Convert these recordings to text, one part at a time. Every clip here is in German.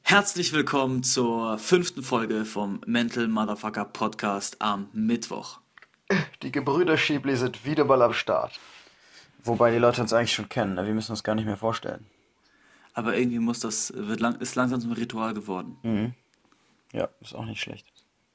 Herzlich willkommen zur 5. Folge vom Mental Motherfucker Podcast am Mittwoch. Die Gebrüder Schiebli sind wieder mal am Start. Wobei die Leute uns eigentlich schon kennen, ne? Wir müssen uns gar nicht mehr vorstellen. Aber irgendwie ist langsam zum Ritual geworden. Ja, ist auch nicht schlecht.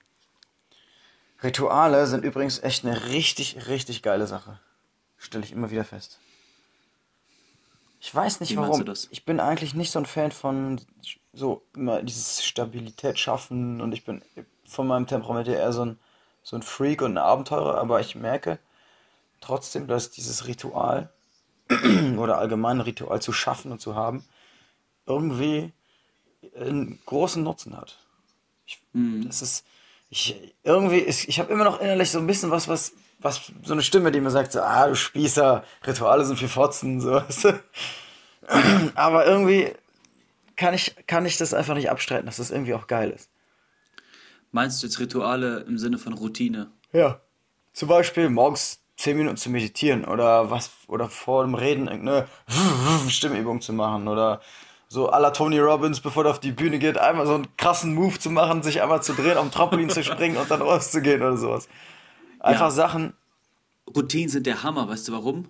Rituale sind übrigens echt eine richtig, richtig geile Sache. Stelle ich immer wieder fest. Ich weiß nicht Wie meinst warum. du das? Ich bin eigentlich nicht so ein Fan von so immer dieses Stabilität schaffen und ich bin von meinem Temperament her eher so ein Freak und ein Abenteurer, aber ich merke trotzdem, dass dieses Ritual oder allgemein ein Ritual zu schaffen und zu haben, irgendwie einen großen Nutzen hat. Das ist, ich habe immer noch innerlich so ein bisschen was, so eine Stimme, die mir sagt, so, du Spießer, Rituale sind für Fotzen, so, weißt du? Aber irgendwie kann ich das einfach nicht abstreiten, dass das irgendwie auch geil ist. Meinst du jetzt Rituale im Sinne von Routine? Ja. Zum Beispiel morgens 10 Minuten zu meditieren oder vor dem Reden irgendeine Stimmübung zu machen oder so à la Tony Robbins, bevor er auf die Bühne geht, einmal so einen krassen Move zu machen, sich einmal zu drehen, auf dem Trampolin zu springen und dann rauszugehen oder sowas. Einfach Ja, Sachen. Routinen sind der Hammer, weißt du warum?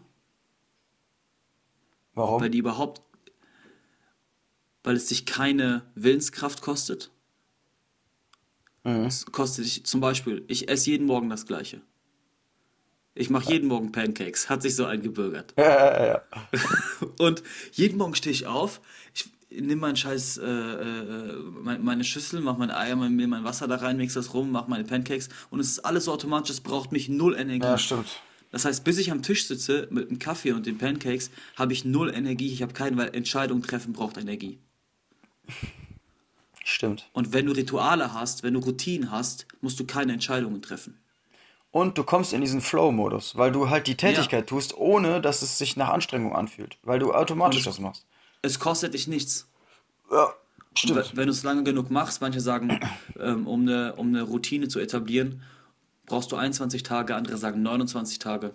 Weil Warum? die überhaupt, weil es dich keine Willenskraft kostet. Mhm. Es kostet dich zum Beispiel, ich esse jeden Morgen das Gleiche. Ich mache jeden Morgen Pancakes, hat sich so eingebürgert. Ja. Und jeden Morgen stehe ich auf, ich nehme meinen Scheiß, meine Schüssel, mache meine Eier, mein Wasser da rein, mix das rum, mache meine Pancakes und es ist alles so automatisch, es braucht mich null Ja, Energie. stimmt. Das heißt, bis ich am Tisch sitze mit dem Kaffee und den Pancakes, habe ich null Energie, ich habe keinen, weil Entscheidungen treffen braucht Energie. Stimmt. Und wenn du Rituale hast, wenn du Routinen hast, musst du keine Entscheidungen treffen. Und du kommst in diesen Flow-Modus, weil du halt die Ja, Tätigkeit tust, ohne dass es sich nach Anstrengung anfühlt, weil du und automatisch das machst. es kostet dich nichts. Ja, Und stimmt. wenn du es lange genug machst, manche sagen, um eine Routine zu etablieren, brauchst du 21 Tage, andere sagen 29 Tage.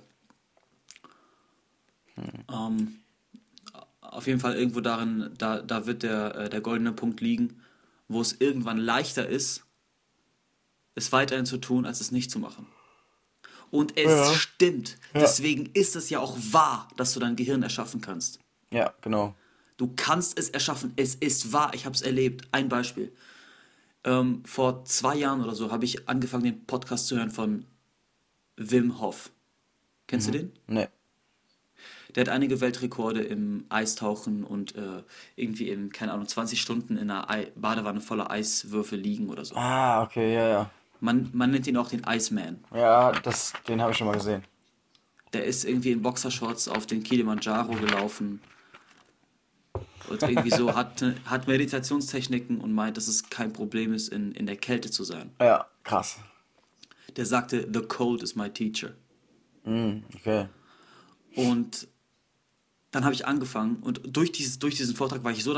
Ähm, auf jeden Fall irgendwo darin, da wird der goldene Punkt liegen, wo es irgendwann leichter ist, es weiterhin zu tun, als es nicht zu machen. Und es Ja. stimmt. Ja. Deswegen ist es ja auch wahr, dass du dein Gehirn erschaffen kannst. Ja, genau. Du kannst es erschaffen. Es ist wahr. Ich habe es erlebt. Ein Beispiel. Vor 2 Jahren oder so habe ich angefangen, den Podcast zu hören von Wim Hof. Kennst du den? Ne. Der hat einige Weltrekorde im Eistauchen und irgendwie in, keine Ahnung, 20 Stunden in einer Badewanne voller Eiswürfel liegen oder so. Okay, ja. Man nennt ihn auch den Iceman. Ja, den habe ich schon mal gesehen. Der ist irgendwie in Boxershorts auf den Kilimanjaro gelaufen und irgendwie so hat Meditationstechniken und meint, dass es kein Problem ist, in der Kälte zu sein. Ja, krass. Der sagte, the cold is my teacher. Okay. Und dann habe ich angefangen und durch diesen Vortrag war ich so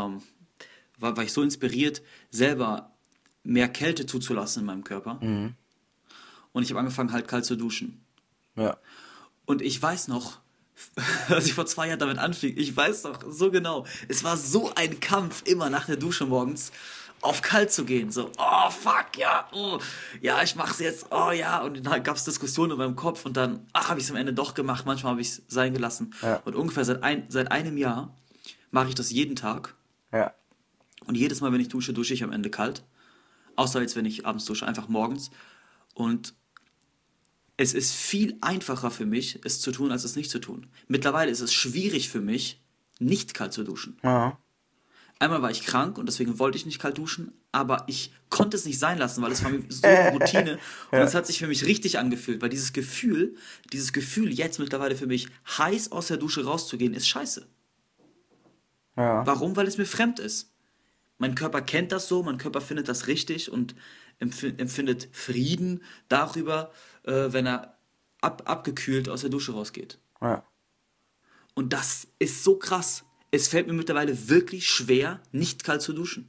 war ich so inspiriert, selber mehr Kälte zuzulassen in meinem Körper. Und ich habe angefangen, halt kalt zu duschen. Ja. Und ich weiß noch, als ich vor 2 Jahren damit anfing, ich weiß noch so genau, es war so ein Kampf, immer nach der Dusche morgens auf kalt zu gehen. So, oh fuck, ja, oh, ja, ich mach's jetzt, oh ja. Und dann gab es Diskussionen in meinem Kopf und dann, habe ich es am Ende doch gemacht, manchmal habe ich es sein gelassen. Ja. Und ungefähr seit einem Jahr mache ich das jeden Tag. Ja. Und jedes Mal, wenn ich dusche, dusche ich am Ende kalt. Außer jetzt, wenn ich abends dusche, einfach morgens. Und es ist viel einfacher für mich, es zu tun, als es nicht zu tun. Mittlerweile ist es schwierig für mich, nicht kalt zu duschen. Ja. Einmal war ich krank und deswegen wollte ich nicht kalt duschen, aber ich konnte es nicht sein lassen, weil es war mir so eine Routine und es hat sich für mich richtig angefühlt, weil dieses Gefühl jetzt mittlerweile für mich, heiß aus der Dusche rauszugehen, ist scheiße. Ja. Warum? Weil es mir fremd ist. Mein Körper kennt das so, mein Körper findet das richtig und empfindet Frieden darüber, wenn er abgekühlt aus der Dusche rausgeht. Ja. Und das ist so krass. Es fällt mir mittlerweile wirklich schwer, nicht kalt zu duschen.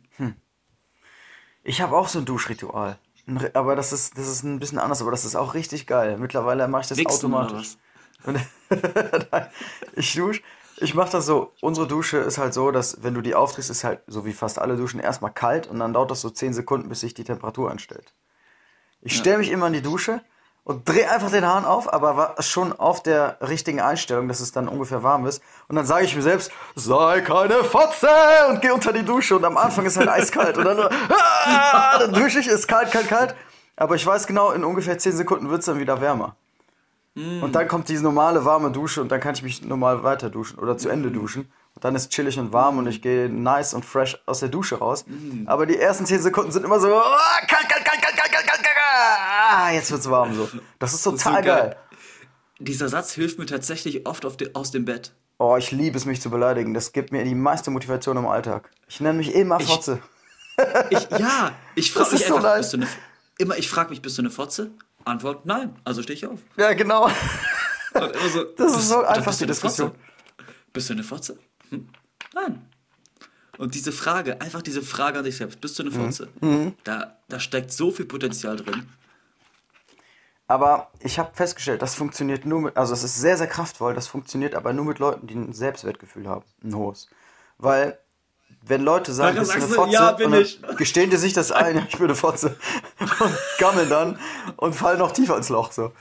Ich habe auch so ein Duschritual. Aber das ist ein bisschen anders, aber das ist auch richtig geil. Mittlerweile mache ich das Wichsen oder automatisch. was? Und ich dusche Ich mache das so, unsere Dusche ist halt so, dass wenn du die aufdrehst, ist halt so wie fast alle Duschen erstmal kalt und dann dauert das so 10 Sekunden, bis sich die Temperatur einstellt. Ich Ja. stelle mich immer in die Dusche und drehe einfach den Hahn auf, aber schon auf der richtigen Einstellung, dass es dann ungefähr warm ist. Und dann sage ich mir selbst, sei keine Fotze und gehe unter die Dusche. Und am Anfang ist halt eiskalt. Und dann, dann dusche ich, ist kalt, kalt, kalt. Aber ich weiß genau, in ungefähr 10 Sekunden wird es dann wieder wärmer. Und dann kommt diese normale warme Dusche und dann kann ich mich normal weiter duschen oder zu Ende duschen. Und dann ist chillig und warm und ich gehe nice und fresh aus der Dusche raus. Aber die ersten 10 Sekunden sind immer so, kalt, kalt, kalt, kalt, kalt, kalt, kalt, kalt. Jetzt wird's warm so. Das ist Das ist so total geil. Dieser Satz hilft mir tatsächlich oft aus dem Bett. Oh, ich liebe es, mich zu beleidigen. Das gibt mir die meiste Motivation im Alltag. Ich nenne mich immer Ich, Fotze. ich frage Das mich ist so einfach, nice. ich frage mich, bist du eine Fotze? Antwort, nein. Also stehe ich auf. Ja, genau. Und immer so, Das ist so oder einfach bist die du eine Fotze? Diskussion. Bist du eine Fotze? Nein. Und diese Frage, einfach diese Frage an dich selbst, bist du eine Fotze? Da steckt so viel Potenzial drin. Aber ich habe festgestellt, das funktioniert nur mit, also es ist sehr, sehr kraftvoll, das funktioniert aber nur mit Leuten, die ein Selbstwertgefühl haben, ein hohes. Weil, wenn Leute sagen, Nachher bist du eine sagst du, Fotze, ja, bin und dann ich. gestehen die sich das ein, ja, ich bin eine Fotze, und gammeln dann und fallen noch tiefer ins Loch, so.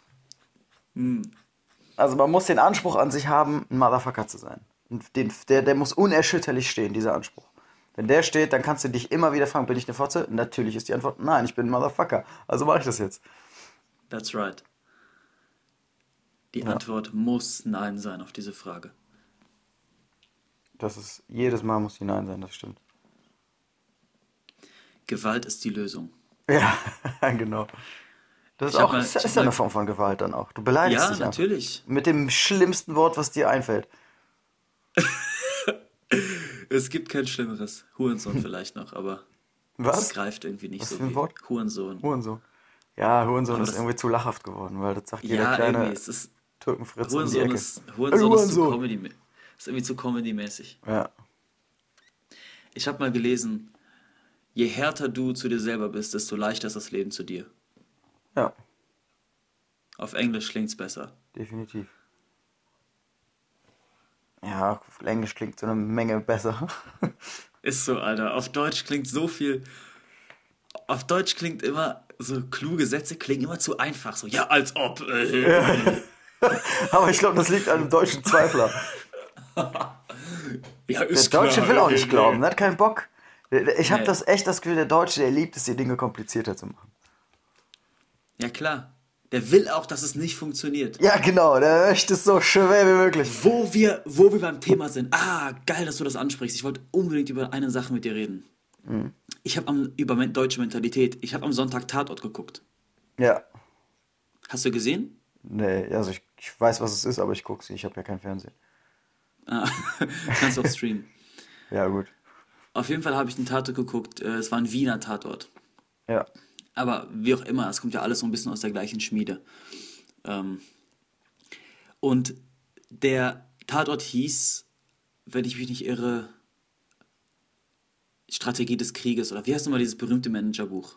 Also man muss den Anspruch an sich haben, ein Motherfucker zu sein. Und der muss unerschütterlich stehen, dieser Anspruch. Wenn der steht, dann kannst du dich immer wieder fragen, bin ich eine Fotze? Natürlich ist die Antwort, nein, ich bin ein Motherfucker. Also mache ich das jetzt. That's right. Die Ja, Antwort muss Nein sein auf diese Frage. das ist, jedes Mal muss die Nein sein, das stimmt. Gewalt ist die Lösung. Ja, genau. Das ist Ich habe auch, mal, ist, ich hab ist ja eine mal, Form von Gewalt dann auch. Du beleidigst ja, dich einfach. natürlich. Mit dem schlimmsten Wort, was dir einfällt. Es gibt kein Schlimmeres. Hurensohn vielleicht noch, aber es Was? greift irgendwie nicht Was so für ein wie Wort? Hurensohn. Hurensohn. Ja, Hurensohn Aber ist das, irgendwie zu lachhaft geworden, weil das sagt jeder ja, irgendwie, kleine es ist, Türkenfritz um die Hurensohn Ecke. ist, Ey, Hurensohn ist zu Hurensohn! ist irgendwie zu Comedy-mäßig. Ja, Ich habe mal gelesen, je härter du zu dir selber bist, desto leichter ist das Leben zu dir. ja, Auf Englisch klingt's besser. definitiv. Ja, auf Englisch klingt so eine Menge besser. Ist so, Alter. Auf Deutsch klingt so viel. Auf Deutsch klingt immer, so kluge Sätze klingen immer zu einfach. So, ja, als ob. Aber ich glaube, das liegt an einem deutschen Zweifler. Ja, Der ist Deutsche klar. will auch nicht glauben, der hat keinen Bock. Ich habe Nee. das echt das Gefühl, der Deutsche, der liebt es, die Dinge komplizierter zu machen. Ja, klar. Der will auch, dass es nicht funktioniert. Ja, genau, der möchte es so schwer wie möglich. Wo wir beim Thema sind. Ah, geil, dass du das ansprichst. Ich wollte unbedingt über eine Sache mit dir reden. Ich habe über deutsche Mentalität. Ich habe am Sonntag Tatort geguckt. Ja, Hast du gesehen? nee, also ich weiß, was es ist, aber ich gucke sie, ich habe ja kein Fernsehen. Ah, kannst du auch streamen. Ja, gut. Auf jeden Fall habe ich den Tatort geguckt. Es war ein Wiener Tatort. Ja, Aber wie auch immer, es kommt ja alles so ein bisschen aus der gleichen Schmiede. Ähm, und der Tatort hieß, wenn ich mich nicht irre, Strategie des Krieges. Oder wie heißt nochmal dieses berühmte Managerbuch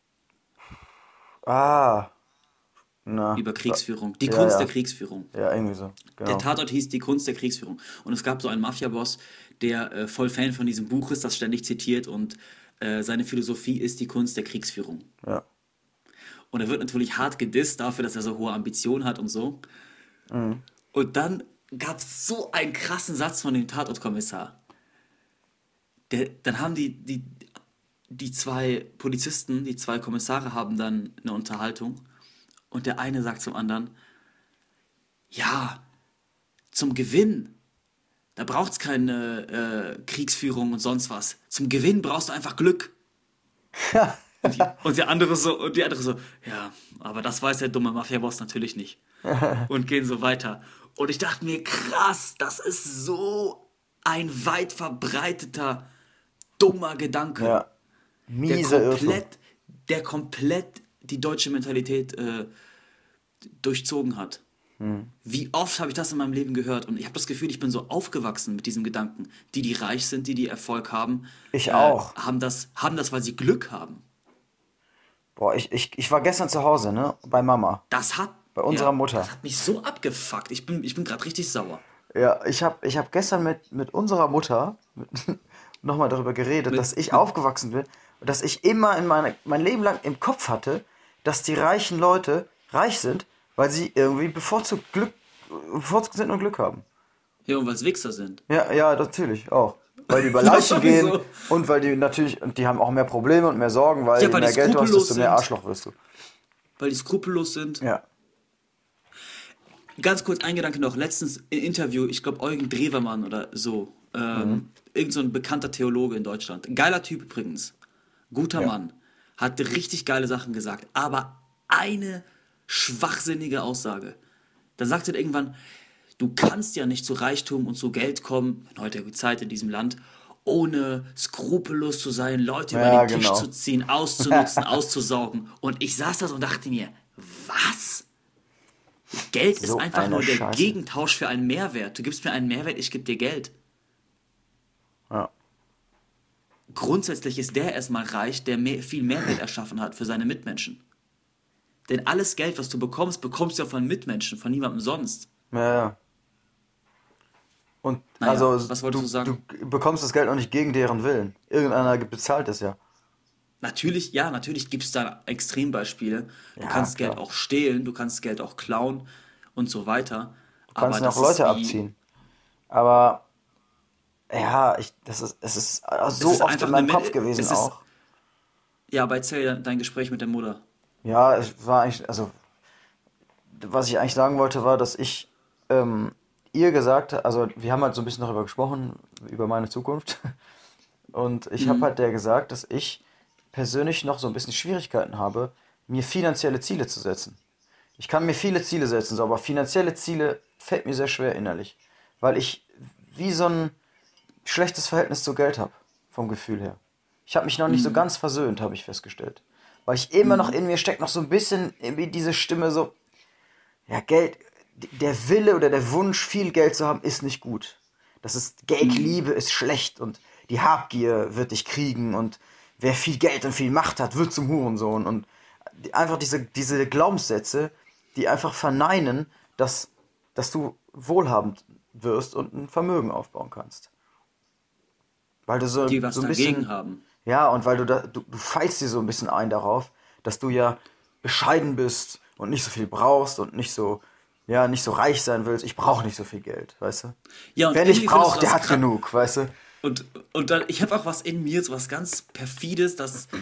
ah, na, über Kriegsführung? Die ja, Kunst der ja, Kriegsführung. ja, irgendwie so, Der genau. Tatort hieß Die Kunst der Kriegsführung. Und es gab so einen Mafia-Boss, der voll Fan von diesem Buch ist, das ständig zitiert. Und seine Philosophie ist die Kunst der Kriegsführung. Ja, Und er wird natürlich hart gedisst dafür, dass er so hohe Ambitionen hat und so. Und dann gab es so einen krassen Satz von dem Tatortkommissar. Dann haben die zwei Polizisten, die zwei Kommissare haben dann eine Unterhaltung. Und der eine sagt zum anderen, ja, zum Gewinn, da braucht es keine Kriegsführung und sonst was. Zum Gewinn brauchst du einfach Glück. Und die andere so, ja, aber das weiß der dumme Mafia-Boss natürlich nicht. Und gehen so weiter. Und ich dachte mir, krass, das ist so ein weit verbreiteter, dummer Gedanke, ja. der Miese Irrtum. komplett die deutsche Mentalität durchzogen hat. Wie oft habe ich das in meinem Leben gehört? Und ich habe das Gefühl, ich bin so aufgewachsen mit diesem Gedanken. Die reich sind, die Erfolg haben, Ich auch. haben das, weil sie Glück haben. Boah, ich war gestern zu Hause, ne, bei Mama, Das hat, bei unserer ja, Mutter. das hat mich so abgefuckt. Ich bin gerade richtig sauer. Ja, ich hab gestern mit unserer Mutter nochmal darüber geredet, dass ich Mit, aufgewachsen bin und dass ich immer mein Leben lang im Kopf hatte, dass die reichen Leute reich sind, weil sie irgendwie bevorzugt sind und Glück haben. ja, und weil es Wichser sind. Ja, ja, natürlich auch. Weil die über Das Leichen gehen sowieso. und weil die natürlich, und die haben auch mehr Probleme und mehr Sorgen, weil Ja, je weil die mehr Geld du hast, desto skrupellos mehr sind. Arschloch wirst du. Weil die skrupellos sind. Ja. Ganz kurz ein Gedanke noch. Letztens im Interview, ich glaube Eugen Drewermann oder so. Mhm. Irgend so ein bekannter Theologe in Deutschland. Geiler Typ übrigens. Guter Ja. Mann. Hat richtig geile Sachen gesagt. Aber eine schwachsinnige Aussage. Da sagt er irgendwann, du kannst ja nicht zu Reichtum und zu Geld kommen, in heutiger Zeit in diesem Land, ohne skrupellos zu sein, Leute über Ja, den Tisch zu genau. ziehen, auszunutzen, auszusaugen. Und ich saß da so und dachte mir, was? Geld ist So einfach eine nur der Scheiße. Gegentausch für einen Mehrwert. Du gibst mir einen Mehrwert, ich gebe dir Geld. Ja. Grundsätzlich ist der erstmal reich, der viel Mehrwert erschaffen hat für seine Mitmenschen. Denn alles Geld, was du bekommst, bekommst du ja von Mitmenschen, von niemandem sonst. Ja, ja. Und Naja, also was wolltest du du sagen? bekommst das Geld auch nicht gegen deren Willen. Irgendeiner bezahlt es ja. Natürlich, ja, natürlich gibt es da Extrembeispiele. Du Ja, kannst Geld klar. auch stehlen, du kannst Geld auch klauen und so weiter. Du Aber kannst noch das ist Leute wie, abziehen. Aber ja, es ist es so ist oft in einfach eine, meinem Kopf gewesen es ist, auch. ja, aber erzähl dein Gespräch mit der Mutter. Ja, es war eigentlich, also was ich eigentlich sagen wollte, war, dass ich ihr gesagt habe, also wir haben halt so ein bisschen darüber gesprochen, über meine Zukunft. Und ich habe Mhm. halt der gesagt, dass ich persönlich noch so ein bisschen Schwierigkeiten habe, mir finanzielle Ziele zu setzen. Ich kann mir viele Ziele setzen, so, aber finanzielle Ziele fällt mir sehr schwer innerlich. Weil ich wie so ein schlechtes Verhältnis zu Geld habe, vom Gefühl her. Ich habe mich noch nicht so Mhm. ganz versöhnt, habe ich festgestellt. Weil ich immer noch Mhm. in mir steckt noch so ein bisschen irgendwie diese Stimme so, ja, Geld, der Wille oder der Wunsch, viel Geld zu haben, ist nicht gut. Das ist, Mhm. Geldliebe ist schlecht und die Habgier wird dich kriegen und wer viel Geld und viel Macht hat, wird zum Hurensohn. Und einfach diese Glaubenssätze, die einfach verneinen, dass du wohlhabend wirst und ein Vermögen aufbauen kannst. Weil du Die was so ein dagegen bisschen, haben. ja, und weil du feilst dir so ein bisschen ein darauf, dass du ja bescheiden bist und nicht so viel brauchst und nicht so, ja, nicht so reich sein willst. Ich brauche nicht so viel Geld, weißt du? Ja, Wer und nicht irgendwie findest du braucht, der das hat krass. genug, weißt du? Und dann, ich habe auch was in mir, so was ganz Perfides,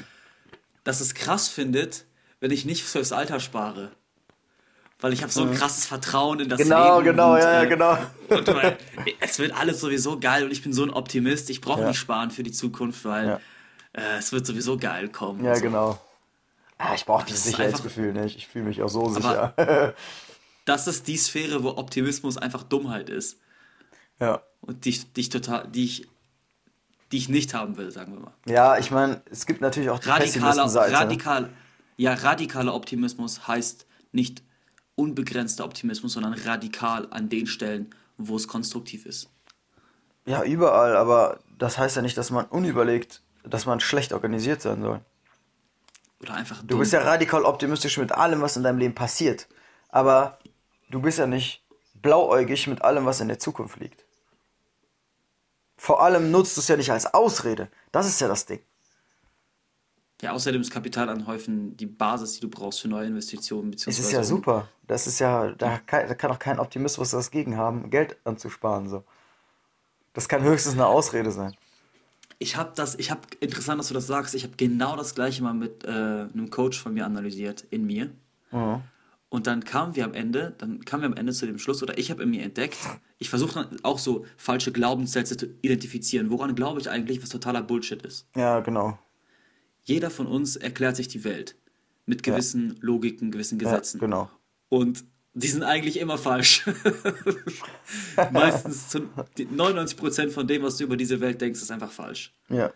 dass es krass findet, wenn ich nicht fürs Alter spare. Weil ich habe so ein Mhm. krasses Vertrauen in das Genau, Leben genau, ja, ja, genau. und weil es wird alles sowieso geil und ich bin so ein Optimist. Ich brauche nicht Ja, sparen für die Zukunft, weil ja, es wird sowieso geil kommen und ja, so. genau. Ah, ich brauche Und das dieses ist einfach, Sicherheitsgefühl nicht. Ich fühle mich auch so aber sicher. das ist die Sphäre, wo Optimismus einfach Dummheit ist Ja. und die ich nicht haben will, sagen wir mal. Ja, ich meine, es gibt natürlich auch die Pessimistenseite, ne? Radikaler Optimismus heißt nicht unbegrenzter Optimismus, sondern radikal an den Stellen, wo es konstruktiv ist. Ja, überall, aber das heißt ja nicht, dass man unüberlegt, dass man schlecht organisiert sein soll. Oder einfach Du bist ja dumm. radikal optimistisch mit allem, was in deinem Leben passiert. Aber du bist ja nicht blauäugig mit allem, was in der Zukunft liegt. Vor allem nutzt du es ja nicht als Ausrede. Das ist ja das Ding. Ja, außerdem ist Kapital anhäufen die Basis, die du brauchst für neue Investitionen, Es ist ja beziehungsweise um super. Das ist ja, die. da kann auch kein Optimismus was gegen haben, Geld anzusparen. So. Das kann höchstens eine Ausrede sein. Interessant, dass du das sagst, ich habe genau das gleiche mal mit einem Coach von mir analysiert, in mir. Mhm. Und dann kamen wir am Ende zu dem Schluss, oder ich habe in mir entdeckt, ich versuche dann auch so falsche Glaubenssätze zu identifizieren. Woran glaube ich eigentlich, was totaler Bullshit ist? Ja, genau. Jeder von uns erklärt sich die Welt mit Ja, gewissen Logiken, gewissen ja, Gesetzen. genau. Und die sind eigentlich immer falsch. Meistens 99% von dem, was du über diese Welt denkst, ist einfach falsch. Ja,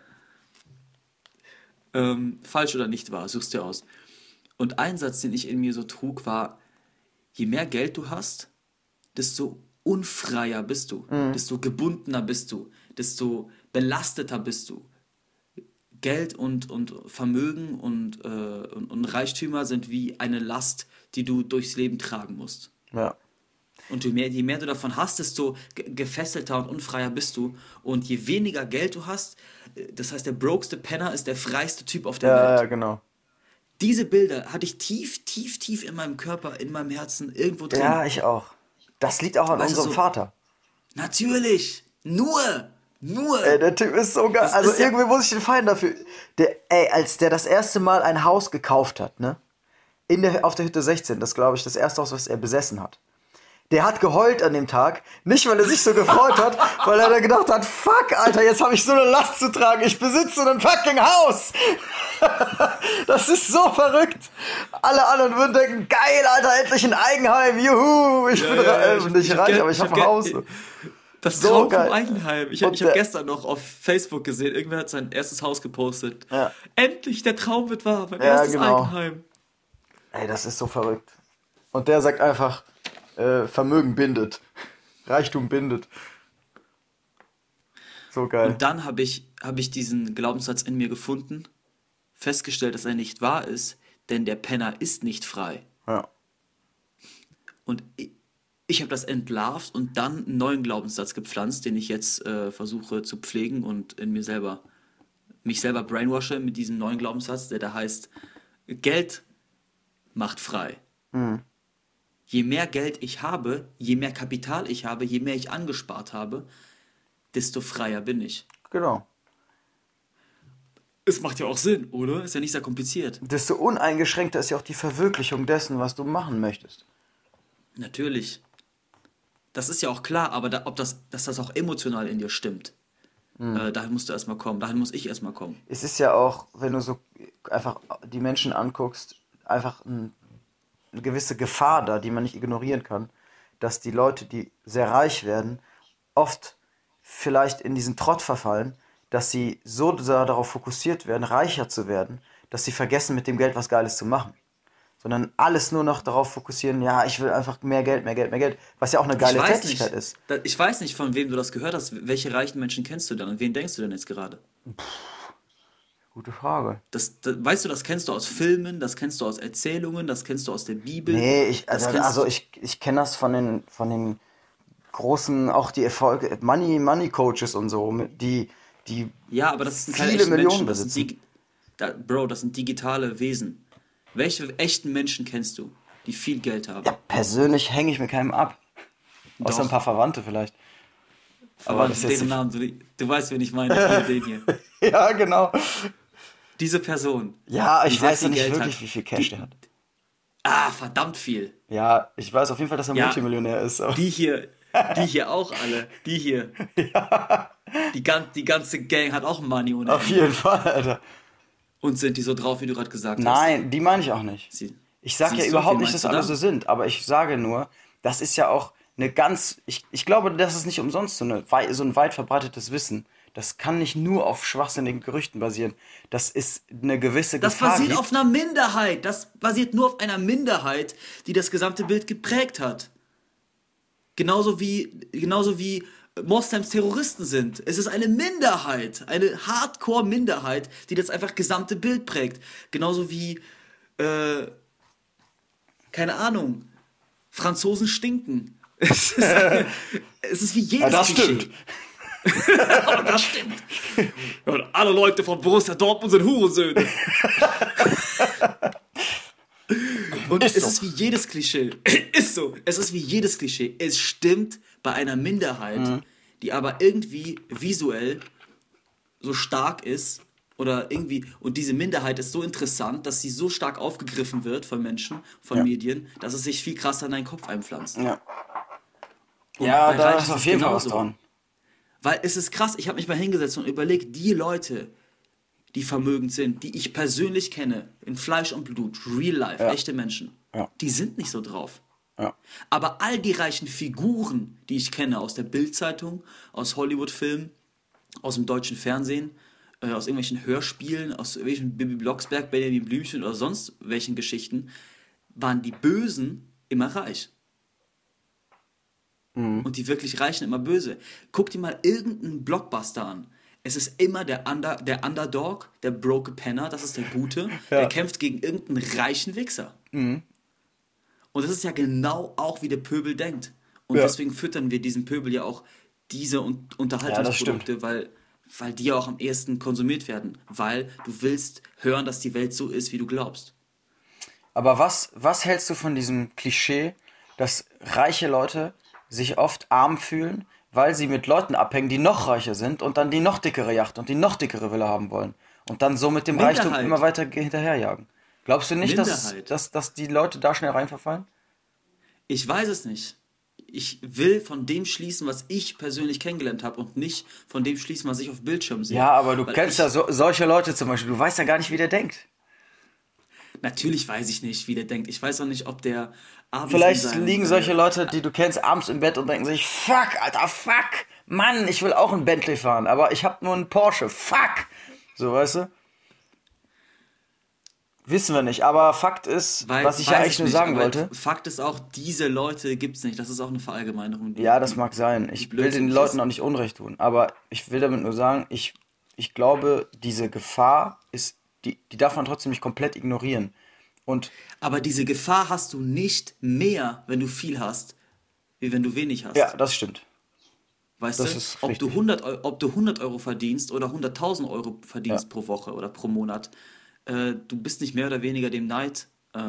Falsch oder nicht wahr, suchst dir aus. Und ein Satz, den ich in mir so trug, war, je mehr Geld du hast, desto unfreier bist du, mhm. desto gebundener bist du, desto belasteter bist du. Geld und Vermögen und Reichtümer sind wie eine Last, die du durchs Leben tragen musst. Ja. Und je mehr du davon hast, desto gefesselter und unfreier bist du. Und je weniger Geld du hast, das heißt, der brokeste Penner ist der freiste Typ auf der Ja, ja, Welt. genau. Diese Bilder hatte ich tief, tief, tief in meinem Körper, in meinem Herzen, irgendwo Ja, drin. ich auch. Das liegt auch an Weißt du, unserem so, Vater. natürlich, nur. Ey, der Typ ist so geil. Das Also ist ja, irgendwie muss ich den feiern dafür. Als der das erste Mal ein Haus gekauft hat, ne? Auf der Hütte 16, das glaube ich, das erste Haus, was er besessen hat. Der hat geheult an dem Tag. Nicht, weil er sich so gefreut hat, weil er dann gedacht hat, fuck, Alter, jetzt habe ich so eine Last zu tragen. Ich besitze ein fucking Haus. Das ist so verrückt. Alle anderen würden denken, geil, Alter, endlich ein Eigenheim. Juhu, ich bin nicht reich, aber ich habe ein Haus. das So Traum vom geil. Eigenheim. Ich Und hab gestern noch auf Facebook gesehen, irgendwer hat sein erstes Haus gepostet. Ja. Endlich, der Traum wird wahr, mein Ja, erstes genau. Eigenheim. Ey, das ist so verrückt. Und der sagt einfach, Vermögen bindet. Reichtum bindet. So geil. Und dann hab ich diesen Glaubenssatz in mir gefunden, festgestellt, dass er nicht wahr ist, denn der Penner ist nicht frei. Ja. Und ich habe das entlarvt und dann einen neuen Glaubenssatz gepflanzt, den ich jetzt versuche zu pflegen und mich selber brainwashe mit diesem neuen Glaubenssatz, der da heißt, Geld macht frei. Je mehr Geld ich habe, je mehr Kapital ich habe, je mehr ich angespart habe, desto freier bin ich. Genau. Es macht ja auch Sinn, oder? Ist ja nicht sehr kompliziert. Desto uneingeschränkter ist ja auch die Verwirklichung dessen, was du machen möchtest. Natürlich. Das ist ja auch klar, aber dass das auch emotional in dir stimmt, dahin musst du erstmal kommen, dahin muss ich erstmal kommen. Es ist ja auch, wenn du so einfach die Menschen anguckst, einfach eine gewisse Gefahr da, die man nicht ignorieren kann, dass die Leute, die sehr reich werden, oft vielleicht in diesen Trott verfallen, dass sie so sehr darauf fokussiert werden, reicher zu werden, dass sie vergessen, mit dem Geld was Geiles zu machen. Sondern alles nur noch darauf fokussieren, ja, ich will einfach mehr Geld, mehr Geld, mehr Geld, was ja auch eine Ich geile weiß Tätigkeit nicht, ist. ich weiß nicht, von wem du das gehört hast. Welche reichen Menschen kennst du denn? Und wen denkst du denn jetzt gerade? Gute Frage. Weißt du, das kennst du aus Filmen, das kennst du aus Erzählungen, das kennst du aus der Bibel. Nee, Das kennst ich kenne das von den großen, auch die Erfolge, Money Coaches und so, die Ja, aber das sind keine viele echten Millionen Menschen. Das sind besitzen. Bro, das sind digitale Wesen. Welche echten Menschen kennst du, die viel Geld haben? Ja, persönlich hänge ich mit keinem ab. Außer ein Doch. paar Verwandte vielleicht. Aber Aber das ist jetzt deren Namen, du weißt, wen ich meine, ich meine den hier. Ja, genau. Diese Person, Ja, die ich sehr weiß ja viel nicht Geld wirklich, hat, wie viel Cash der hat. verdammt viel. Ja, ich weiß auf jeden Fall, dass er Ja, Multimillionär ist. Aber die hier auch alle, die hier. Die ganze Gang hat auch Money ohne auf Ende. jeden Fall, Alter. Und sind die so drauf, wie du gerade gesagt hast? Nein, die meine ich auch nicht. Sie, Ich sage ja siehst du, überhaupt wen nicht, meinst dass du alle da? so sind, aber ich sage nur, das ist ja auch eine ganz, ich glaube, das ist nicht umsonst so ein weit verbreitetes Wissen. Das kann nicht nur auf schwachsinnigen Gerüchten basieren. Das ist eine gewisse Das Gefahr basiert gibt. auf einer Minderheit. Das basiert nur auf einer Minderheit, die das gesamte Bild geprägt hat. Genauso wie Moslems Terroristen sind. Es ist eine Minderheit, eine Hardcore-Minderheit, die das einfach gesamte Bild prägt. Genauso wie, keine Ahnung, Franzosen stinken. Es ist wie Ja, jedes das Klischee. stimmt. Oh, das stimmt. Und alle Leute von Borussia Dortmund sind Hurensöhne. Und Ist es so. ist wie jedes Klischee. Ist so. Es ist wie jedes Klischee. Es stimmt bei einer Minderheit, die aber irgendwie visuell so stark ist oder irgendwie, und diese Minderheit ist so interessant, dass sie so stark aufgegriffen wird von Menschen, von Ja. Medien, dass es sich viel krasser in deinen Kopf einpflanzt. Ja, Und ja, bei da Reichen ist ist auf es jeden Fall was genauso. dran. Weil es ist krass, ich habe mich mal hingesetzt und überlegt, die Leute, die vermögend sind, die ich persönlich kenne, in Fleisch und Blut, real life, Ja. echte Menschen, Ja. die sind nicht so drauf. Ja. Aber all die reichen Figuren, die ich kenne aus der Bild-Zeitung, aus Hollywood-Filmen, aus dem deutschen Fernsehen, aus irgendwelchen Hörspielen, aus irgendwelchen Bibi Blocksberg, Benjamin Blümchen oder sonst welchen Geschichten, waren die Bösen immer reich. Und die wirklich Reichen immer böse. Guck dir mal irgendeinen Blockbuster an. Es ist immer der Underdog, der broke Penner, das ist der Gute, der kämpft gegen irgendeinen reichen Wichser. Und das ist ja genau auch, wie der Pöbel denkt. Und Ja. deswegen füttern wir diesen Pöbel ja auch diese Ja, das stimmt. Unterhaltungsprodukte, weil die ja auch am ehesten konsumiert werden. Weil du willst hören, dass die Welt so ist, wie du glaubst. Aber was hältst du von diesem Klischee, dass reiche Leute sich oft arm fühlen, weil sie mit Leuten abhängen, die noch reicher sind und dann die noch dickere Yacht und die noch dickere Villa haben wollen und dann so mit dem Reichtum immer Minderheit. weiter hinterherjagen? Glaubst du nicht, Minderheit. dass die Leute da schnell reinverfallen? Ich weiß es nicht. Ich will von dem schließen, was ich persönlich kennengelernt habe und nicht von dem schließen, was ich auf Bildschirm sehe. Ja, aber du Weil kennst ja ich, solche Leute zum Beispiel, du weißt ja gar nicht, wie der denkt. natürlich weiß ich nicht, wie der denkt. Ich weiß auch nicht, ob der abends in Vielleicht seinem, liegen solche Leute, die du kennst, abends im Bett und denken sich, fuck, Alter, fuck, Mann, ich will auch ein Bentley fahren, aber ich habe nur einen Porsche, fuck. So, weißt du? Wissen wir nicht, aber Fakt ist, was ich ja weiß eigentlich ich nur nicht, sagen aber wollte, Fakt ist auch, diese Leute gibt es nicht. Das ist auch eine Verallgemeinerung, ja, das mag sein. die Ich will den blödsinnig Leuten ist. auch nicht Unrecht tun, aber ich will damit nur sagen, ich glaube, diese Gefahr ist, die darf man trotzdem nicht komplett ignorieren. Und Aber diese Gefahr hast du nicht mehr, wenn du viel hast, wie wenn du wenig ja, hast. das stimmt. Weißt Das du, ist ob du richtig. 100 Euro verdienst oder 100.000 Euro Ja, verdienst pro Woche oder pro Monat, du bist nicht mehr oder weniger dem Neid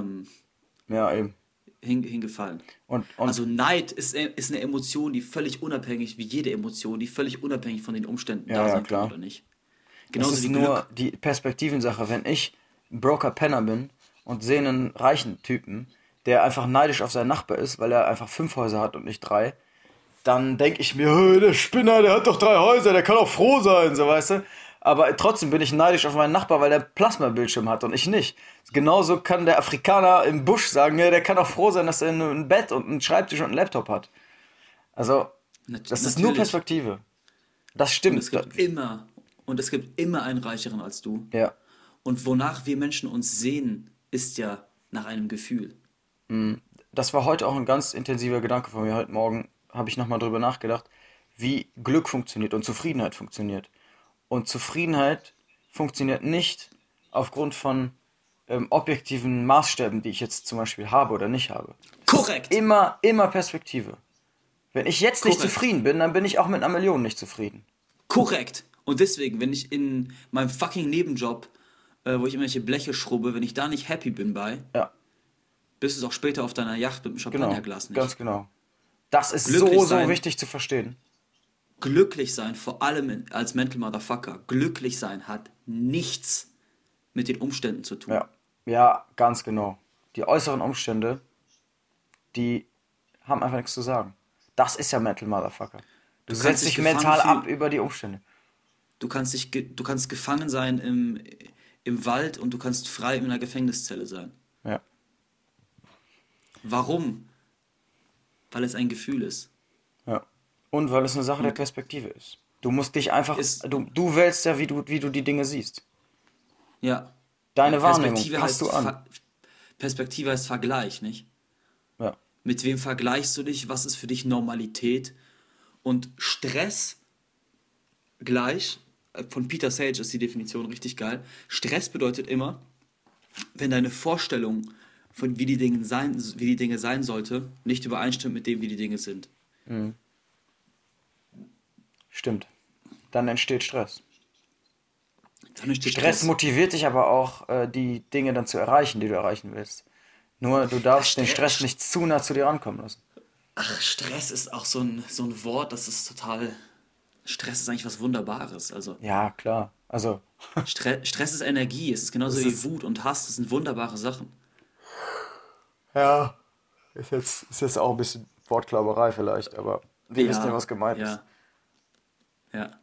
ja, eben. hingefallen. Und Also Neid ist eine Emotion, die völlig unabhängig, wie jede Emotion, die völlig unabhängig von den Umständen ja, da ja, sein kann klar. oder nicht. Es Genauso ist wie nur Glück. die Perspektivensache. Wenn ich ein Broker Penner bin und sehe einen reichen Typen, der einfach neidisch auf seinen Nachbar ist, weil er einfach 5 Häuser hat und nicht 3, dann denke ich mir, "Hö, der Spinner, der hat doch 3 Häuser, der kann auch froh sein, so weißt du. Aber trotzdem bin ich neidisch auf meinen Nachbar, weil der Plasmabildschirm hat und ich nicht. Genauso kann der Afrikaner im Busch sagen, ja, der kann auch froh sein, dass er ein Bett und einen Schreibtisch und einen Laptop hat. Also, das ist nur Natürlich. Perspektive. Das Und es stimmt. gibt immer, und es gibt immer einen Reicheren als du. Ja. Und wonach wir Menschen uns sehen, ist ja nach einem Gefühl. Das war heute auch ein ganz intensiver Gedanke von mir. Heute Morgen habe ich nochmal drüber nachgedacht, wie Glück funktioniert und Zufriedenheit funktioniert. Und Zufriedenheit funktioniert nicht aufgrund von objektiven Maßstäben, die ich jetzt zum Beispiel habe oder nicht habe. Es ist Korrekt! immer Perspektive. Wenn ich jetzt nicht Korrekt! zufrieden bin, dann bin ich auch mit einer Million nicht zufrieden. Korrekt! Und deswegen, wenn ich in meinem fucking Nebenjob, wo ich irgendwelche Bleche schrubbe, wenn ich da nicht happy bin bei, Ja, bist du es auch später auf deiner Yacht mit dem genau. Champagnerglas nicht. Ganz genau. Das ist Glücklich so sein, wichtig zu verstehen. glücklich sein, vor allem als Mental Motherfucker, glücklich sein hat nichts mit den Umständen zu tun. Ja, ja, ganz genau. Die äußeren Umstände, die haben einfach nichts zu sagen. Das ist ja Mental Motherfucker. Du Du kannst setzt dich dich gefangen mental ab fühlen, über die Umstände. du kannst gefangen sein im Wald und du kannst frei in einer Gefängniszelle sein. Ja, Warum? Weil es ein Gefühl ist. ja. Und weil es eine Sache der Und Perspektive ist. Du musst dich einfach, ist, du wählst ja, wie du die Dinge siehst. ja, Deine und Wahrnehmung passt du an. Perspektive heißt Vergleich, nicht? Ja, Mit wem vergleichst du dich? Was ist für dich Normalität? Und Stress gleich, von Peter Sage ist die Definition richtig geil. Stress bedeutet immer, wenn deine Vorstellung von wie die Dinge sein sollte, nicht übereinstimmt mit dem, wie die Dinge sind. stimmt. Dann entsteht Stress. Dann entsteht Stress Stress. motiviert dich aber auch, die Dinge dann zu erreichen, die du erreichen willst. Nur du Ja, darfst den Stress nicht zu nah zu dir rankommen lassen. Ach, Stress ist auch so ein Wort, das ist total. Stress ist eigentlich was Wunderbares. Also, Ja, klar. Also, Stress ist Energie. Es ist genauso es wie ist, Wut und Hass. Das sind wunderbare Sachen. ja, ist jetzt auch ein bisschen Wortklauberei vielleicht, aber wir wissen ja, Ja, was gemeint ist. ja, ja.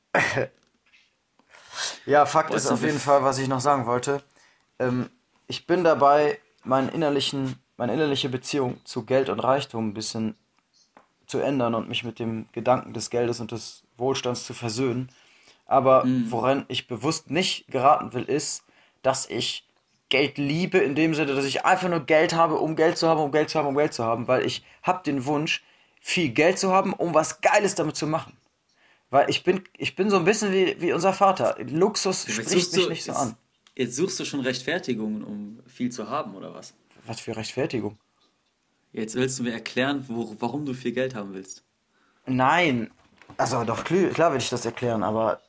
Ja, Fakt Boah, ist jetzt sind auf wir. jeden Fall, was ich noch sagen wollte. Ich bin dabei, meine innerliche Beziehung zu Geld und Reichtum ein bisschen zu ändern und mich mit dem Gedanken des Geldes und des Wohlstands zu versöhnen. Aber woran ich bewusst nicht geraten will, ist, dass ich Geld liebe, in dem Sinne, dass ich einfach nur Geld habe, um Geld zu haben, um Geld zu haben, um Geld zu haben, weil ich habe den Wunsch, viel Geld zu haben, um was Geiles damit zu machen. Weil ich bin so ein bisschen wie unser Vater. Luxus Jetzt spricht suchst mich du, nicht so an. jetzt suchst du schon Rechtfertigungen, um viel zu haben, oder was? Was für Rechtfertigung. Jetzt willst du mir erklären, warum du viel Geld haben willst. Nein, also doch klar will ich das erklären, aber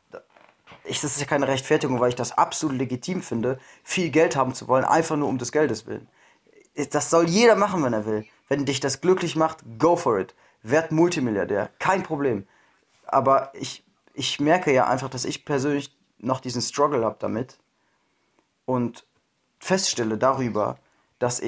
das ist ja keine Rechtfertigung, weil ich das absolut legitim finde, viel Geld haben zu wollen, einfach nur um des Geldes willen. Das soll jeder machen, wenn er will. Wenn dich das glücklich macht, go for it. Werd Multimilliardär, kein Problem. Aber ich merke ja einfach, dass ich persönlich noch diesen Struggle habe damit und feststelle darüber, dass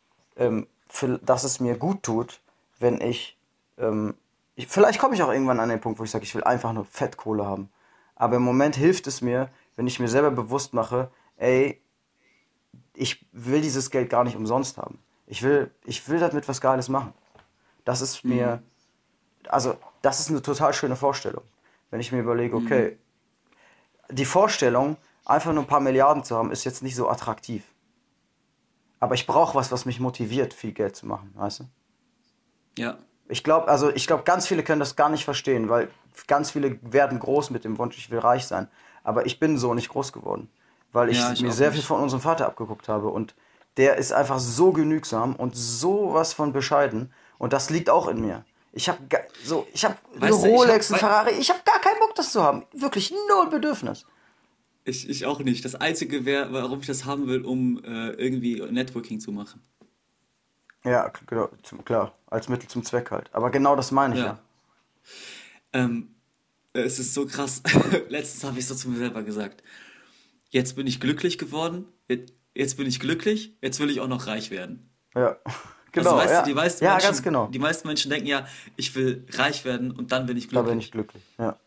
dass es mir gut tut, wenn vielleicht komme ich auch irgendwann an den Punkt, wo ich sage, ich will einfach nur Fettkohle haben. Aber im Moment hilft es mir, wenn ich mir selber bewusst mache, ey, ich will dieses Geld gar nicht umsonst haben. Ich will damit was Geiles machen. Das ist mir, Mhm. also, das ist eine total schöne Vorstellung. Wenn ich mir überlege, Mhm. okay, die Vorstellung, einfach nur ein paar Milliarden zu haben, ist jetzt nicht so attraktiv. Aber ich brauche was mich motiviert, viel Geld zu machen, weißt du? Ja. Ich glaube, ganz viele können das gar nicht verstehen, weil ganz viele werden groß mit dem Wunsch, ich will reich sein. Aber ich bin so nicht groß geworden, weil Ja, ich ich mir auch sehr viel nicht. von unserem Vater abgeguckt habe. Und der ist einfach so genügsam und sowas von bescheiden. Und das liegt auch in mir. Ich habe eine Weißt du, ich Rolex, hab, ein Ferrari. Ich habe gar keinen Bock, das zu haben. Wirklich null Bedürfnis. ich auch nicht. Das Einzige wäre, warum ich das haben will, um irgendwie Networking zu machen. Ja, genau, klar, als Mittel zum Zweck halt. Aber genau das meine ich ja. Ja. Ähm, Es ist so krass. Letztens habe ich so zu mir selber gesagt. Jetzt bin ich glücklich geworden. Jetzt bin ich glücklich. Jetzt will ich auch noch reich werden. Ja, Also genau, weißt du, ja. Ja, ganz genau. Die meisten Menschen denken ja, ich will reich werden und dann bin ich Da bin ich glücklich. glücklich. Ja,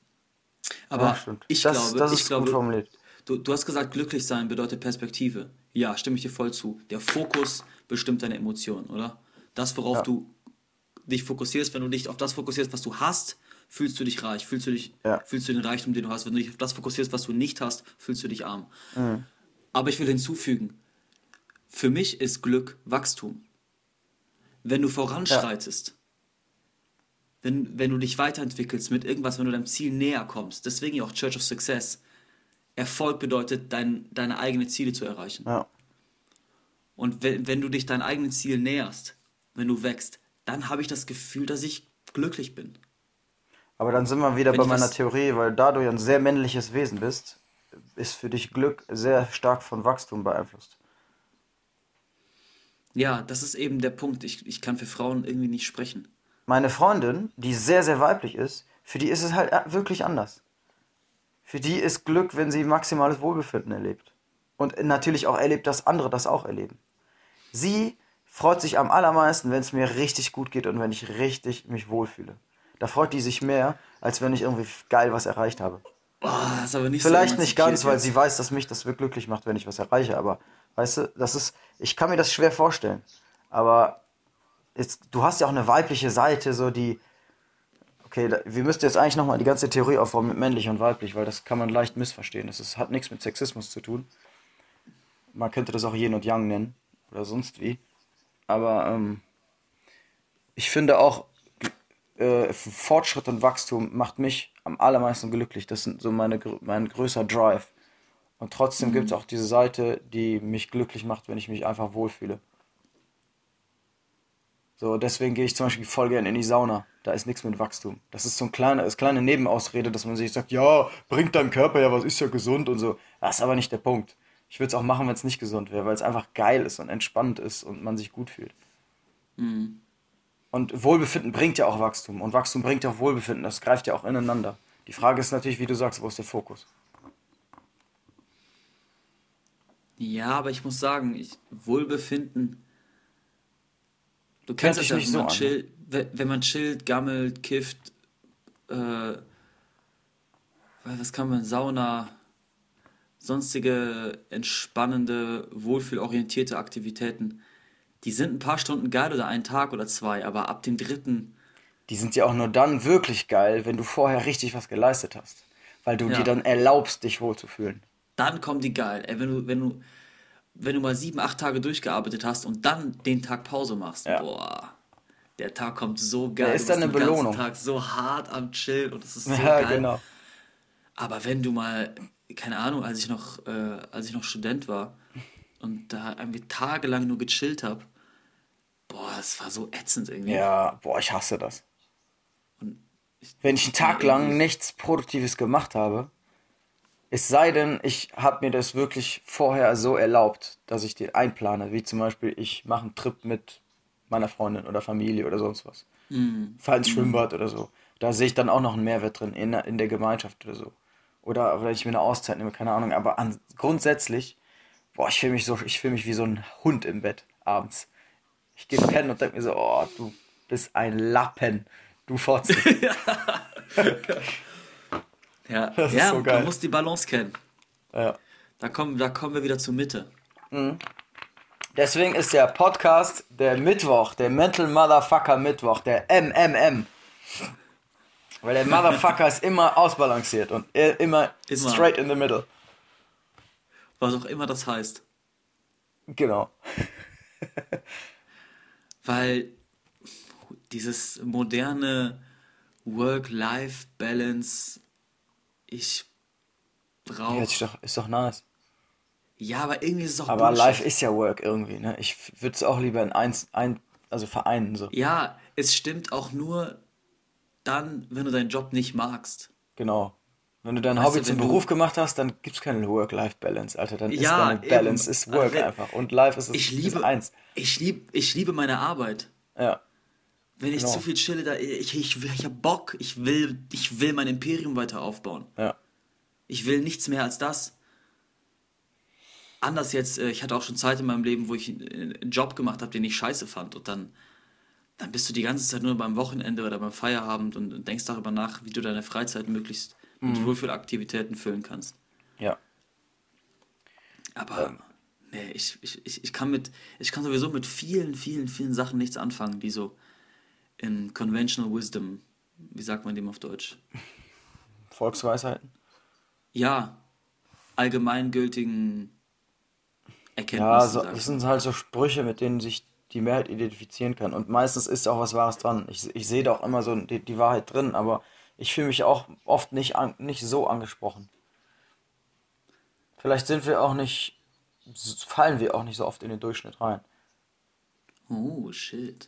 ja, Aber stimmt. Das ich ist gut glaube, formuliert. du hast gesagt, glücklich sein bedeutet Perspektive. Ja, stimme ich dir voll zu. Der Fokus bestimmt deine Emotionen, oder? Das, worauf Ja, du dich fokussierst, wenn du dich auf das fokussierst, was du hast, fühlst du dich reich, ja. fühlst du den Reichtum, den du hast. Wenn du dich auf das fokussierst, was du nicht hast, fühlst du dich arm. Mhm. Aber ich will hinzufügen, für mich ist Glück Wachstum. Wenn du Ja, voranschreitest, wenn du dich weiterentwickelst mit irgendwas, wenn du deinem Ziel näher kommst, deswegen ja auch Church of Success. Erfolg bedeutet, deine eigenen Ziele zu erreichen. ja. Und wenn du dich deinem eigenen Ziel näherst, wenn du wächst, dann habe ich das Gefühl, dass ich glücklich bin. Aber dann sind wir wieder Wenn bei ich meiner was, Theorie, weil da du ja ein sehr männliches Wesen bist, ist für dich Glück sehr stark von Wachstum beeinflusst. ja, das ist eben der Punkt. Ich kann für Frauen irgendwie nicht sprechen. Meine Freundin, die sehr, sehr weiblich ist, für die ist es halt wirklich anders. Für die ist Glück, wenn sie maximales Wohlbefinden erlebt. Und natürlich auch erlebt, dass andere das auch erleben. Sie freut sich am allermeisten, wenn es mir richtig gut geht und wenn ich richtig mich wohlfühle. Da freut die sich mehr, als wenn ich irgendwie geil was erreicht habe. Boah, das ist aber nicht so Vielleicht nicht emanzipiert ganz, weil sie jetzt. weiß, dass mich das wirklich glücklich macht, wenn ich was erreiche, aber weißt du, ich kann mir das schwer vorstellen. Aber du hast ja auch eine weibliche Seite, so die, okay, wir müssten jetzt eigentlich nochmal die ganze Theorie aufräumen mit männlich und weiblich, weil das kann man leicht missverstehen. Hat nichts mit Sexismus zu tun. Man könnte das auch Yin und Yang nennen oder sonst wie. Aber ich finde auch, Fortschritt und Wachstum macht mich am allermeisten glücklich. Das sind so mein größer Drive. Und trotzdem gibt es Mhm. auch diese Seite, die mich glücklich macht, wenn ich mich einfach wohlfühle. So, deswegen gehe ich zum Beispiel voll gerne in die Sauna. Da ist nichts mit Wachstum. Das ist so kleine Nebenausrede, dass man sich sagt, ja, bringt deinem Körper ja was, ist ja gesund und so. Das ist aber nicht der Punkt. Ich würde es auch machen, wenn es nicht gesund wäre, weil es einfach geil ist und entspannt ist und man sich gut fühlt. Mhm. Und Wohlbefinden bringt ja auch Wachstum. Und Wachstum bringt ja auch Wohlbefinden. Das greift ja auch ineinander. Die Frage ist natürlich, wie du sagst, wo ist der Fokus? Ja, aber ich muss sagen, Wohlbefinden, du Fühlt kennst das sich ja, nicht so an, ne? wenn man chillt, gammelt, kifft, was kann man, Sauna, sonstige entspannende, wohlfühlorientierte Aktivitäten, die sind ein paar Stunden geil oder einen Tag oder zwei, aber ab dem dritten, Die sind ja auch nur dann wirklich geil, wenn du vorher richtig was geleistet hast. Weil du dir ja, dann erlaubst, dich wohlzufühlen. dann kommen die geil. Ey, wenn du mal 7, 8 Tage durchgearbeitet hast und dann den Tag Pause machst, Ja. boah, der Tag kommt so Der geil. Du ist dann bist eine den ganzen Tag. Tag so hart am Chillen und es ist so Ja, geil. genau. Aber wenn du mal, keine Ahnung, als ich noch Student war und da irgendwie tagelang nur gechillt habe, boah, es war so ätzend irgendwie. Ja, boah, ich hasse das. Und ich, Wenn ich einen ja, Tag lang irgendwie. nichts Produktives gemacht habe, es sei denn, ich habe mir das wirklich vorher so erlaubt, dass ich den einplane, wie zum Beispiel, ich mache einen Trip mit meiner Freundin oder Familie oder sonst was. Mm, Fahr ins mm. Schwimmbad oder so. Da sehe ich dann auch noch einen Mehrwert drin, in der Gemeinschaft oder so. Oder ich mir eine Auszeit nehme, keine Ahnung. Aber grundsätzlich, boah, ich fühle mich wie so ein Hund im Bett abends. Ich gehe pennen und denke mir so, oh, du bist ein Lappen, du Fotze. Ja, Das ist so ja, man geil. muss die Balance kennen. Ja. Da kommen wir wieder zur Mitte. Deswegen ist der Podcast der Mittwoch, der Mental Motherfucker Mittwoch, der MMM. Weil der Motherfucker ist immer ausbalanciert und immer Immer, straight in the middle. was auch immer das heißt. Genau. Weil dieses moderne Work-Life-Balance, ich Ja, brauche. ist doch nice. Ja, aber irgendwie ist es auch Aber Life Bullshit. ist ja Work irgendwie, ne? Ich würde es auch lieber in also vereinen, so. Ja, es stimmt auch nur dann, wenn du deinen Job nicht magst. Genau. Wenn du dein Weißt Hobby du, zum wenn Beruf du. gemacht hast, dann gibt's keine Work-Life-Balance, Alter. Dann ist deine Ja, eben. Balance ist Aber Work einfach. Und Life ich ist liebe, eins. ich liebe meine Arbeit. Ja, Wenn ich zu genau. viel chille, ich hab Bock. Ich will mein Imperium weiter aufbauen. Ja. Ich will nichts mehr als das. Anders jetzt, ich hatte auch schon Zeit in meinem Leben, wo ich einen Job gemacht habe, den ich scheiße fand. Und dann bist du die ganze Zeit nur beim Wochenende oder beim Feierabend und denkst darüber nach, wie du deine Freizeit möglichst mit Mhm. Wohlfühlaktivitäten füllen kannst. Ja. Aber Ähm, nee, ich kann sowieso mit vielen, vielen, vielen Sachen nichts anfangen, die so in Conventional Wisdom, wie sagt man dem auf Deutsch? Volksweisheiten. Ja, allgemeingültigen Ja, Erkenntnissen, so, sag das ich sind mal. halt so Sprüche, mit denen sich die Mehrheit identifizieren kann. Und meistens ist auch was Wahres dran. Ich sehe da auch immer so die Wahrheit drin, aber ich fühle mich auch oft nicht so angesprochen. Vielleicht fallen wir auch nicht so oft in den Durchschnitt rein. Oh, shit.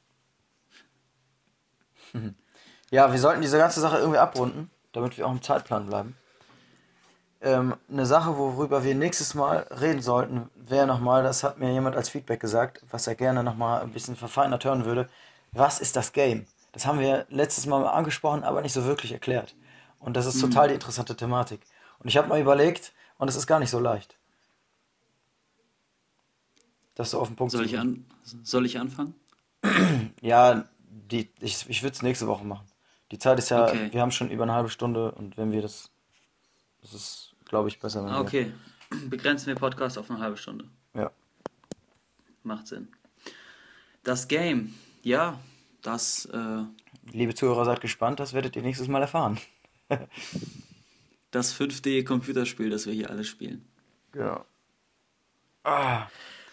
Ja, wir sollten diese ganze Sache irgendwie abrunden, damit wir auch im Zeitplan bleiben. Eine Sache, worüber wir nächstes Mal reden sollten, wäre nochmal, das hat mir jemand als Feedback gesagt, was er gerne nochmal ein bisschen verfeinert hören würde. Was ist das Game? Das haben wir letztes Mal angesprochen, aber nicht so wirklich erklärt. Und das ist total die Hm. interessante Thematik. Und ich habe mal überlegt, und es ist gar nicht so leicht, das so auf den Punkt Soll zu ich bringen. an, soll ich anfangen? Ja, ich würde es nächste Woche machen. Die Zeit ist ja, Okay. wir haben schon über eine halbe Stunde und wenn wir das ist, glaube ich, besser, wenn Ah, wir, okay. Begrenzen wir Podcast auf eine halbe Stunde. ja. Macht Sinn. Das Game, ja, Liebe Zuhörer, seid gespannt, das werdet ihr nächstes Mal erfahren. das 5D-Computerspiel, das wir hier alle spielen. Genau. Ah,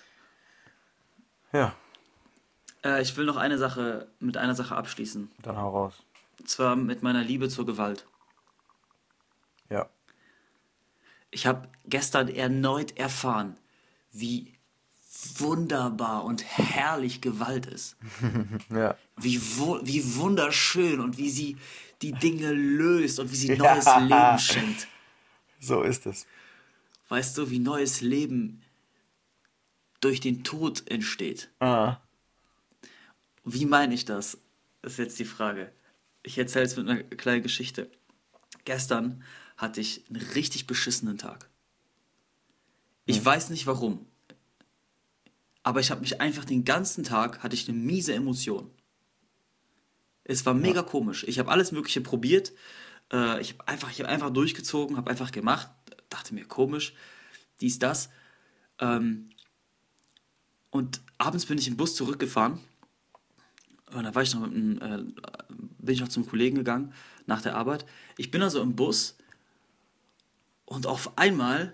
ja, Ich will noch mit einer Sache abschließen. dann hau raus. Und zwar mit meiner Liebe zur Gewalt. Ja. Ich habe gestern erneut erfahren, wie wunderbar und herrlich Gewalt ist. Ja. Wie wunderschön und wie sie die Dinge löst und wie sie neues Leben Ja, schenkt. so ist es. Weißt du, wie neues Leben durch den Tod entsteht? Ah, Wie meine ich das? Ist jetzt die Frage. Ich erzähle es mit einer kleinen Geschichte. Gestern hatte ich einen richtig beschissenen Tag. Ich weiß nicht warum, aber ich habe mich einfach den ganzen Tag, hatte ich eine miese Emotion. Es war ja. mega komisch. Ich habe alles Mögliche probiert. Ich hab einfach durchgezogen, habe einfach gemacht. Dachte mir, komisch, dies, das. Ähm, und abends bin ich im Bus zurückgefahren. Und da war ich noch bin ich noch zum Kollegen gegangen nach der Arbeit. Ich bin also im Bus und auf einmal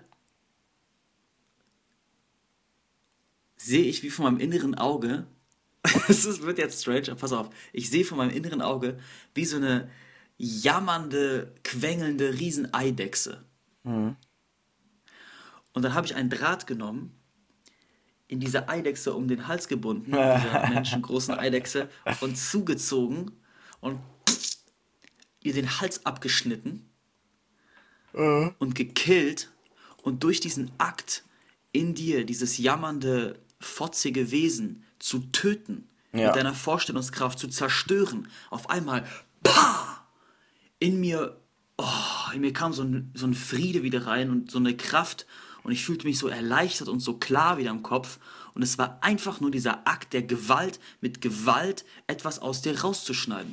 sehe ich wie von meinem inneren Auge, wird jetzt strange, aber pass auf, ich sehe von meinem inneren Auge wie so eine jammernde, quengelnde Rieseneidechse. Mhm. Und dann habe ich einen Draht genommen, in diese Eidechse um den Hals gebunden, dieser menschengroßen Eidechse, und zugezogen und ihr den Hals abgeschnitten und gekillt und durch diesen Akt in dir dieses jammernde, fotzige Wesen zu töten, mit Ja. deiner Vorstellungskraft zu zerstören, auf einmal, pah, in mir, in mir kam so ein Friede wieder rein und so eine Kraft und ich fühlte mich so erleichtert und so klar wieder im Kopf und es war einfach nur dieser Akt der Gewalt, mit Gewalt etwas aus dir rauszuschneiden.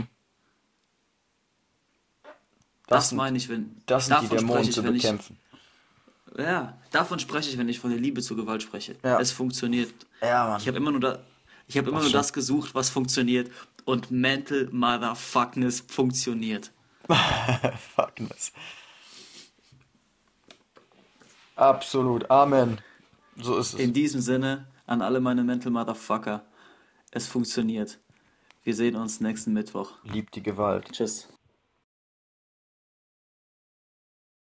Das Das sind, meine ich, wenn, das sind die davon Dämonen spreche ich, zu wenn ich, bekämpfen. ja, davon spreche ich, wenn ich von der Liebe zur Gewalt spreche. Ja. Es funktioniert. Ja, Ich Mann. habe immer nur ich habe immer Das nur stimmt. das gesucht, was funktioniert und Mental Motherfuckness funktioniert. Fuckness. Absolut. Amen. So ist es. In diesem Sinne, an alle meine Mental Motherfucker, es funktioniert. Wir sehen uns nächsten Mittwoch. Liebt die Gewalt. Tschüss.